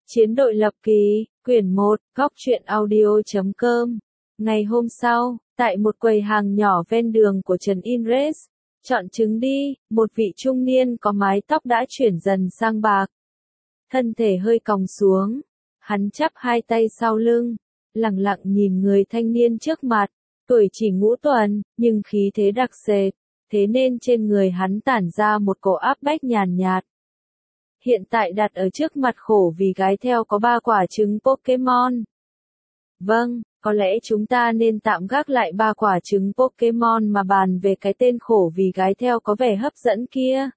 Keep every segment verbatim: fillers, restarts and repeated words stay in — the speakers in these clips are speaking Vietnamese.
Chiến đội lập kỳ, quyển một, góc truyện audio chấm com. Ngày hôm sau, tại một quầy hàng nhỏ ven đường của Trần Inres, chọn trứng đi, một vị trung niên có mái tóc đã chuyển dần sang bạc. Thân thể hơi còng xuống, hắn chắp hai tay sau lưng, lặng lặng nhìn người thanh niên trước mặt, tuổi chỉ ngũ tuần, nhưng khí thế đặc sệt, thế nên trên người hắn tản ra một cổ áp bách nhàn nhạt. Hiện tại đặt ở trước mặt khổ vì gái theo có ba quả trứng Pokemon. Vâng, có lẽ chúng ta nên tạm gác lại ba quả trứng Pokemon mà bàn về cái tên khổ vì gái theo có vẻ hấp dẫn kia.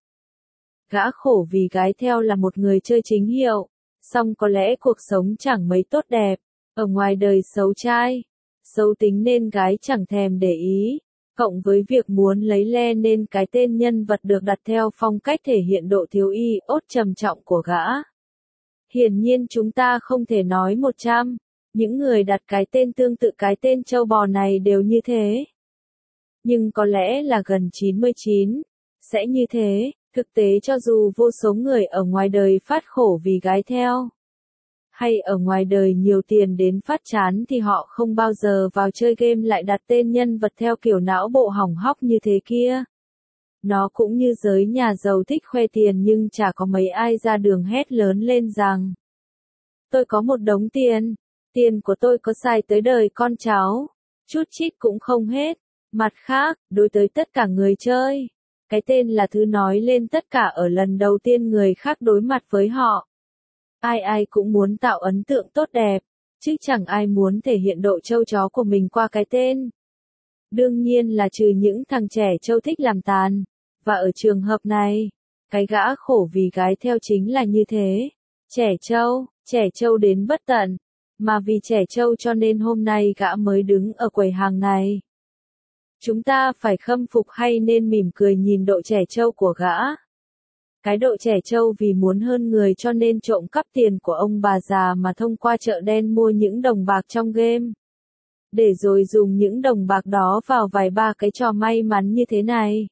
Gã khổ vì gái theo là một người chơi chính hiệu, song có lẽ cuộc sống chẳng mấy tốt đẹp, ở ngoài đời xấu trai, xấu tính nên gái chẳng thèm để ý. Cộng với việc muốn lấy le nên cái tên nhân vật được đặt theo phong cách thể hiện độ thiếu y ốt trầm trọng của gã. Hiển nhiên chúng ta không thể nói một trăm, những người đặt cái tên tương tự cái tên trâu bò này đều như thế. Nhưng có lẽ là gần chín mươi chín, sẽ như thế, thực tế cho dù vô số người ở ngoài đời phát khổ vì gái theo. Hay ở ngoài đời nhiều tiền đến phát chán thì họ không bao giờ vào chơi game lại đặt tên nhân vật theo kiểu não bộ hỏng hóc như thế kia. Nó cũng như giới nhà giàu thích khoe tiền nhưng chả có mấy ai ra đường hét lớn lên rằng: tôi có một đống tiền, tiền của tôi có xài tới đời con cháu, chút chít cũng không hết. Mặt khác, đối tới tất cả người chơi, cái tên là thứ nói lên tất cả ở lần đầu tiên người khác đối mặt với họ. Ai ai cũng muốn tạo ấn tượng tốt đẹp, chứ chẳng ai muốn thể hiện độ trâu chó của mình qua cái tên. Đương nhiên là trừ những thằng trẻ trâu thích làm tàn, và ở trường hợp này, cái gã khổ vì gái theo chính là như thế. Trẻ trâu, trẻ trâu đến bất tận, mà vì trẻ trâu cho nên hôm nay gã mới đứng ở quầy hàng này. Chúng ta phải khâm phục hay nên mỉm cười nhìn độ trẻ trâu của gã. Cái độ trẻ trâu vì muốn hơn người cho nên trộm cắp tiền của ông bà già mà thông qua chợ đen mua những đồng bạc trong game. Để rồi dùng những đồng bạc đó vào vài ba cái trò may mắn như thế này.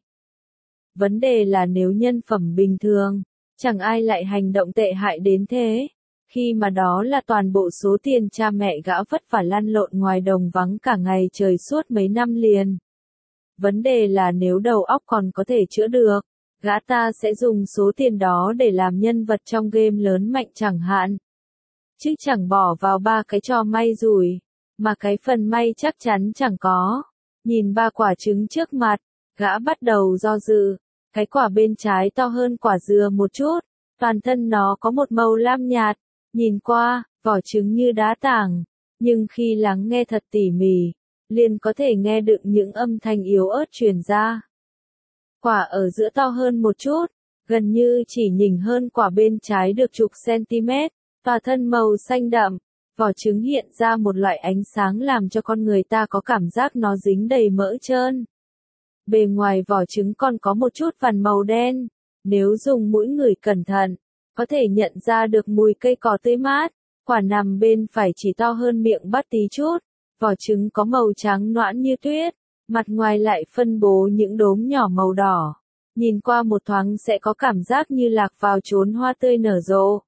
Vấn đề là nếu nhân phẩm bình thường, chẳng ai lại hành động tệ hại đến thế, khi mà đó là toàn bộ số tiền cha mẹ gã vất vả lăn lộn ngoài đồng vắng cả ngày trời suốt mấy năm liền. Vấn đề là nếu đầu óc còn có thể chữa được, gã ta sẽ dùng số tiền đó để làm nhân vật trong game lớn mạnh chẳng hạn. Chứ chẳng bỏ vào ba cái trò may rủi, mà cái phần may chắc chắn chẳng có. Nhìn ba quả trứng trước mặt, gã bắt đầu do dự. Cái quả bên trái to hơn quả dừa một chút, toàn thân nó có một màu lam nhạt, nhìn qua, vỏ trứng như đá tảng, nhưng khi lắng nghe thật tỉ mỉ, liền có thể nghe được những âm thanh yếu ớt truyền ra. Quả ở giữa to hơn một chút, gần như chỉ nhỉnh hơn quả bên trái được chục cm, tòa thân màu xanh đậm, vỏ trứng hiện ra một loại ánh sáng làm cho con người ta có cảm giác nó dính đầy mỡ trơn. Bề ngoài vỏ trứng còn có một chút vằn màu đen, nếu dùng mũi ngửi cẩn thận, có thể nhận ra được mùi cây cỏ tươi mát. Quả nằm bên phải chỉ to hơn miệng bát tí chút, vỏ trứng có màu trắng nõn như tuyết. Mặt ngoài lại phân bố những đốm nhỏ màu đỏ, nhìn qua một thoáng sẽ có cảm giác như lạc vào chốn hoa tươi nở rộ.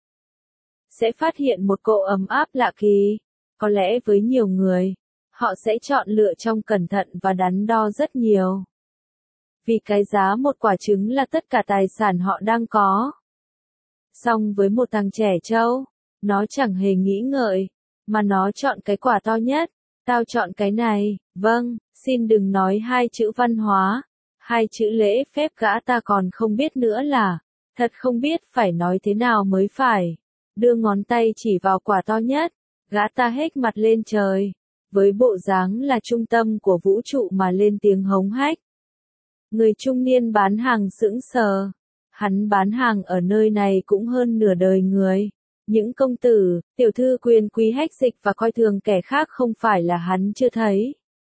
Sẽ phát hiện một cỗ ấm áp lạ kỳ, có lẽ với nhiều người, họ sẽ chọn lựa trong cẩn thận và đắn đo rất nhiều. Vì cái giá một quả trứng là tất cả tài sản họ đang có. Song với một thằng trẻ trâu, nó chẳng hề nghĩ ngợi, mà nó chọn cái quả to nhất. Tao chọn cái này, vâng, xin đừng nói hai chữ văn hóa, hai chữ lễ phép gã ta còn không biết nữa là, thật không biết phải nói thế nào mới phải. Đưa ngón tay chỉ vào quả to nhất, gã ta hét mặt lên trời, với bộ dáng là trung tâm của vũ trụ mà lên tiếng hống hách. Người trung niên bán hàng sững sờ, hắn bán hàng ở nơi này cũng hơn nửa đời người. Những công tử, tiểu thư quyền quý hách dịch và coi thường kẻ khác không phải là hắn chưa thấy.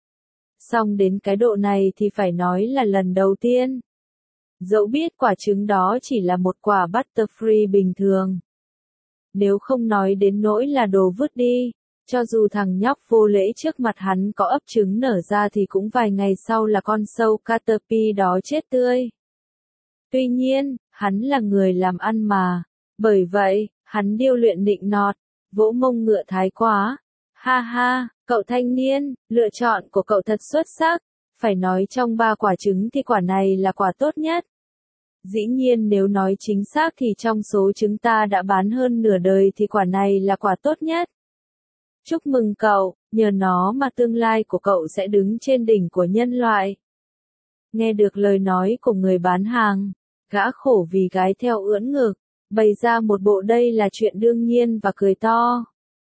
Song đến cái độ này thì phải nói là lần đầu tiên. Dẫu biết quả trứng đó chỉ là một quả Butterfree bình thường. Nếu không nói đến nỗi là đồ vứt đi, cho dù thằng nhóc vô lễ trước mặt hắn có ấp trứng nở ra thì cũng vài ngày sau là con sâu Caterpie đó chết tươi. Tuy nhiên, hắn là người làm ăn mà, bởi vậy, Hắn điêu luyện nịnh nọt, vỗ mông ngựa thái quá. Ha ha, cậu thanh niên, lựa chọn của cậu thật xuất sắc. Phải nói trong ba quả trứng thì quả này là quả tốt nhất. Dĩ nhiên nếu nói chính xác thì trong số trứng ta đã bán hơn nửa đời thì quả này là quả tốt nhất. Chúc mừng cậu, nhờ nó mà tương lai của cậu sẽ đứng trên đỉnh của nhân loại. Nghe được lời nói của người bán hàng, gã khổ vì gái theo ưỡn ngực, bày ra một bộ đây là chuyện đương nhiên và cười to.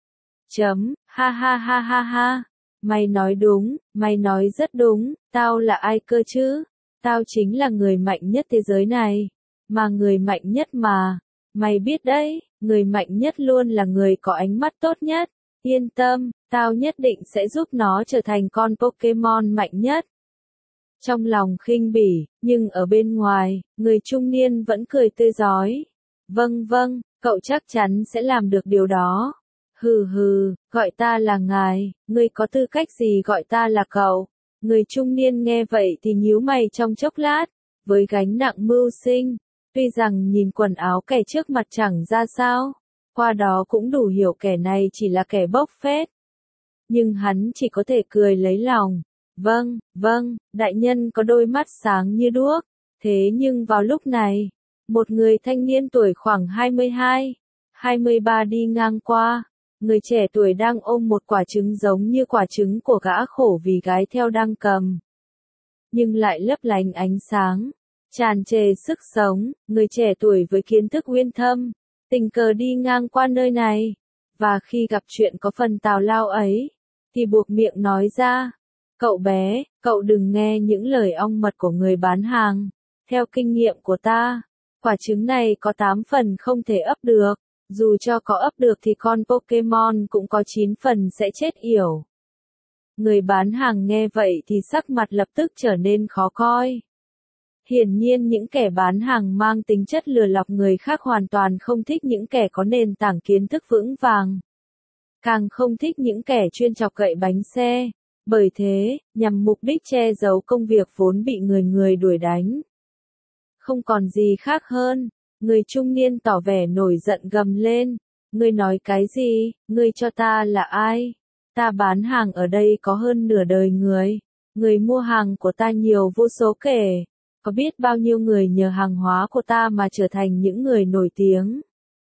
Chấm, ha ha ha ha ha, mày nói đúng, mày nói rất đúng, tao là ai cơ chứ? Tao chính là người mạnh nhất thế giới này, mà người mạnh nhất mà, mày biết đấy, người mạnh nhất luôn là người có ánh mắt tốt nhất, yên tâm, tao nhất định sẽ giúp nó trở thành con Pokemon mạnh nhất. Trong lòng khinh bỉ, nhưng ở bên ngoài, người trung niên vẫn cười tươi rói. Vâng vâng, cậu chắc chắn sẽ làm được điều đó. Hừ hừ, gọi ta là ngài, ngươi có tư cách gì gọi ta là cậu? Người trung niên nghe vậy thì nhíu mày trong chốc lát, với gánh nặng mưu sinh, tuy rằng nhìn quần áo kẻ trước mặt chẳng ra sao, qua đó cũng đủ hiểu kẻ này chỉ là kẻ bốc phét. Nhưng hắn chỉ có thể cười lấy lòng. Vâng, vâng, đại nhân có đôi mắt sáng như đuốc. Thế nhưng vào lúc này, một người thanh niên tuổi khoảng hai mươi hai, hai mươi ba đi ngang qua. Người trẻ tuổi đang ôm một quả trứng giống như quả trứng của gã khổ vì gái theo đang cầm. Nhưng lại lấp lánh ánh sáng, tràn trề sức sống, người trẻ tuổi với kiến thức uyên thâm, tình cờ đi ngang qua nơi này. Và khi gặp chuyện có phần tào lao ấy, thì buộc miệng nói ra. Cậu bé, cậu đừng nghe những lời ong mật của người bán hàng. Theo kinh nghiệm của ta, quả trứng này có tám phần không thể ấp được. Dù cho có ấp được thì con Pokemon cũng có chín phần sẽ chết yểu. Người bán hàng nghe vậy thì sắc mặt lập tức trở nên khó coi. Hiển nhiên những kẻ bán hàng mang tính chất lừa lọc người khác hoàn toàn không thích những kẻ có nền tảng kiến thức vững vàng. Càng không thích những kẻ chuyên chọc gậy bánh xe. Bởi thế, nhằm mục đích che giấu công việc vốn bị người người đuổi đánh. Không còn gì khác hơn. Người trung niên tỏ vẻ nổi giận gầm lên. Ngươi nói cái gì? Ngươi cho ta là ai? Ta bán hàng ở đây có hơn nửa đời người. Người mua hàng của ta nhiều vô số kể. Có biết bao nhiêu người nhờ hàng hóa của ta mà trở thành những người nổi tiếng.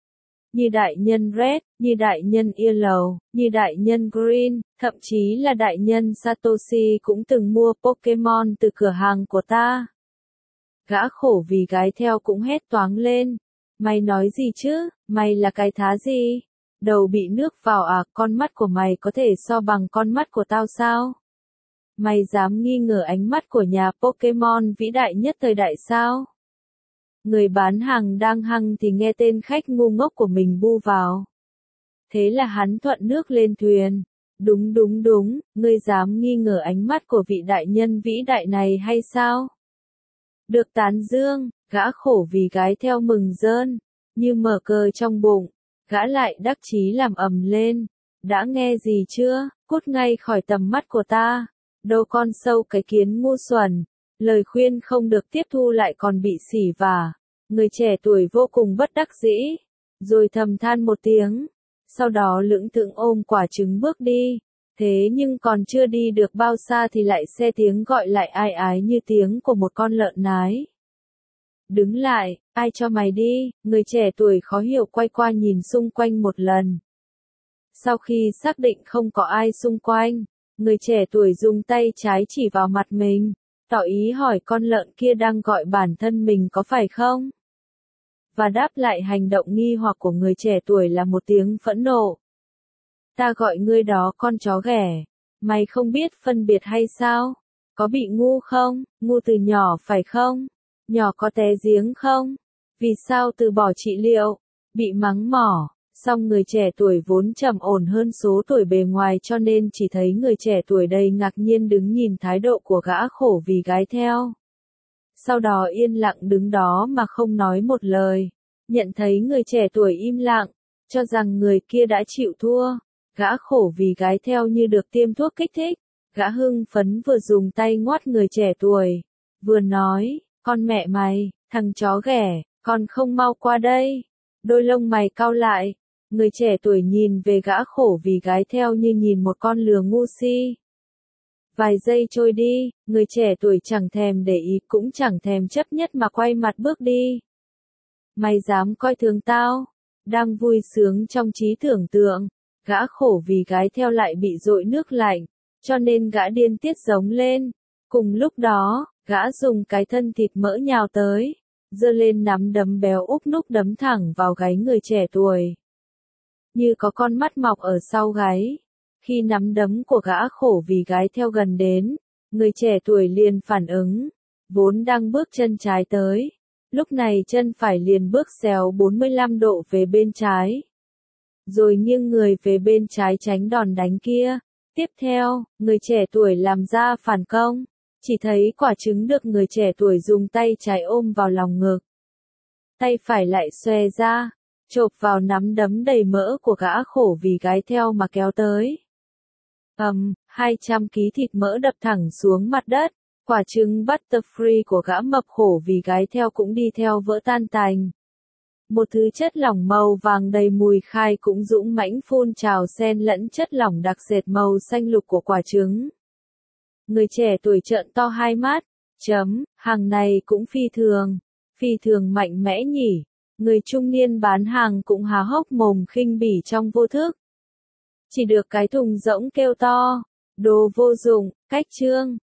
Như đại nhân Red, như đại nhân Yellow, như đại nhân Green, thậm chí là đại nhân Satoshi cũng từng mua Pokemon từ cửa hàng của ta. Gã khổ vì gái theo cũng hét toáng lên. Mày nói gì chứ, mày là cái thá gì? Đầu bị nước vào à, con mắt của mày có thể so bằng con mắt của tao sao? Mày dám nghi ngờ ánh mắt của nhà Pokemon vĩ đại nhất thời đại sao? Người bán hàng đang hăng thì nghe tên khách ngu ngốc của mình bu vào. Thế là hắn thuận nước lên thuyền. Đúng đúng đúng, ngươi dám nghi ngờ ánh mắt của vị đại nhân vĩ đại này hay sao? Được tán dương, gã khổ vì gái theo mừng rơn, như mở cờ trong bụng, gã lại đắc chí làm ầm lên. Đã nghe gì chưa, cút ngay khỏi tầm mắt của ta. Đâu con sâu cái kiến ngu xuẩn, lời khuyên không được tiếp thu lại còn bị xỉ vả. Người trẻ tuổi vô cùng bất đắc dĩ, rồi thầm than một tiếng, sau đó lững thững ôm quả trứng bước đi. Thế nhưng còn chưa đi được bao xa thì lại nghe tiếng gọi lại ai ái như tiếng của một con lợn nái. Đứng lại, ai cho mày đi, người trẻ tuổi khó hiểu quay qua nhìn xung quanh một lần. Sau khi xác định không có ai xung quanh, người trẻ tuổi dùng tay trái chỉ vào mặt mình, tỏ ý hỏi con lợn kia đang gọi bản thân mình có phải không? Và đáp lại hành động nghi hoặc của người trẻ tuổi là một tiếng phẫn nộ. Ta gọi ngươi đó con chó ghẻ, mày không biết phân biệt hay sao? Có bị ngu không? Ngu từ nhỏ phải không? Nhỏ có té giếng không? Vì sao từ bỏ trị liệu? Bị mắng mỏ. Song người trẻ tuổi vốn trầm ổn hơn số tuổi bề ngoài cho nên chỉ thấy người trẻ tuổi đầy ngạc nhiên đứng nhìn thái độ của gã khổ vì gái theo. Sau đó yên lặng đứng đó mà không nói một lời. Nhận thấy người trẻ tuổi im lặng, cho rằng người kia đã chịu thua. Gã khổ vì gái theo như được tiêm thuốc kích thích. Gã hưng phấn vừa dùng tay ngoắt người trẻ tuổi, vừa nói, con mẹ mày, thằng chó ghẻ, con không mau qua đây. Đôi lông mày cau lại, người trẻ tuổi nhìn về gã khổ vì gái theo như nhìn một con lừa ngu si. Vài giây trôi đi, người trẻ tuổi chẳng thèm để ý cũng chẳng thèm chấp nhất mà quay mặt bước đi. Mày dám coi thường tao? Đang vui sướng trong trí tưởng tượng, gã khổ vì gái theo lại bị dội nước lạnh, cho nên gã điên tiết giống lên. Cùng lúc đó, gã dùng cái thân thịt mỡ nhào tới, giơ lên nắm đấm béo úp núc đấm thẳng vào gáy người trẻ tuổi. Như có con mắt mọc ở sau gáy. Khi nắm đấm của gã khổ vì gái theo gần đến, người trẻ tuổi liền phản ứng, vốn đang bước chân trái tới. Lúc này chân phải liền bước xéo bốn mươi lăm độ về bên trái. Rồi nghiêng người về bên trái tránh đòn đánh kia. Tiếp theo, người trẻ tuổi làm ra phản công. Chỉ thấy quả trứng được người trẻ tuổi dùng tay trái ôm vào lòng ngực. Tay phải lại xòe ra, chộp vào nắm đấm đầy mỡ của gã khổ vì gái theo mà kéo tới. ầm, um, hai trăm ki lô gam thịt mỡ đập thẳng xuống mặt đất. Quả trứng Butterfree của gã mập khổ vì gái theo cũng đi theo vỡ tan tành. Một thứ chất lỏng màu vàng đầy mùi khai cũng dũng mãnh phun trào xen lẫn chất lỏng đặc sệt màu xanh lục của quả trứng. Người trẻ tuổi trợn to hai mắt, chấm, hàng này cũng phi thường, phi thường mạnh mẽ nhỉ. Người trung niên bán hàng cũng há hốc mồm khinh bỉ trong vô thức. Chỉ được cái thùng rỗng kêu to, đồ vô dụng, cách trương.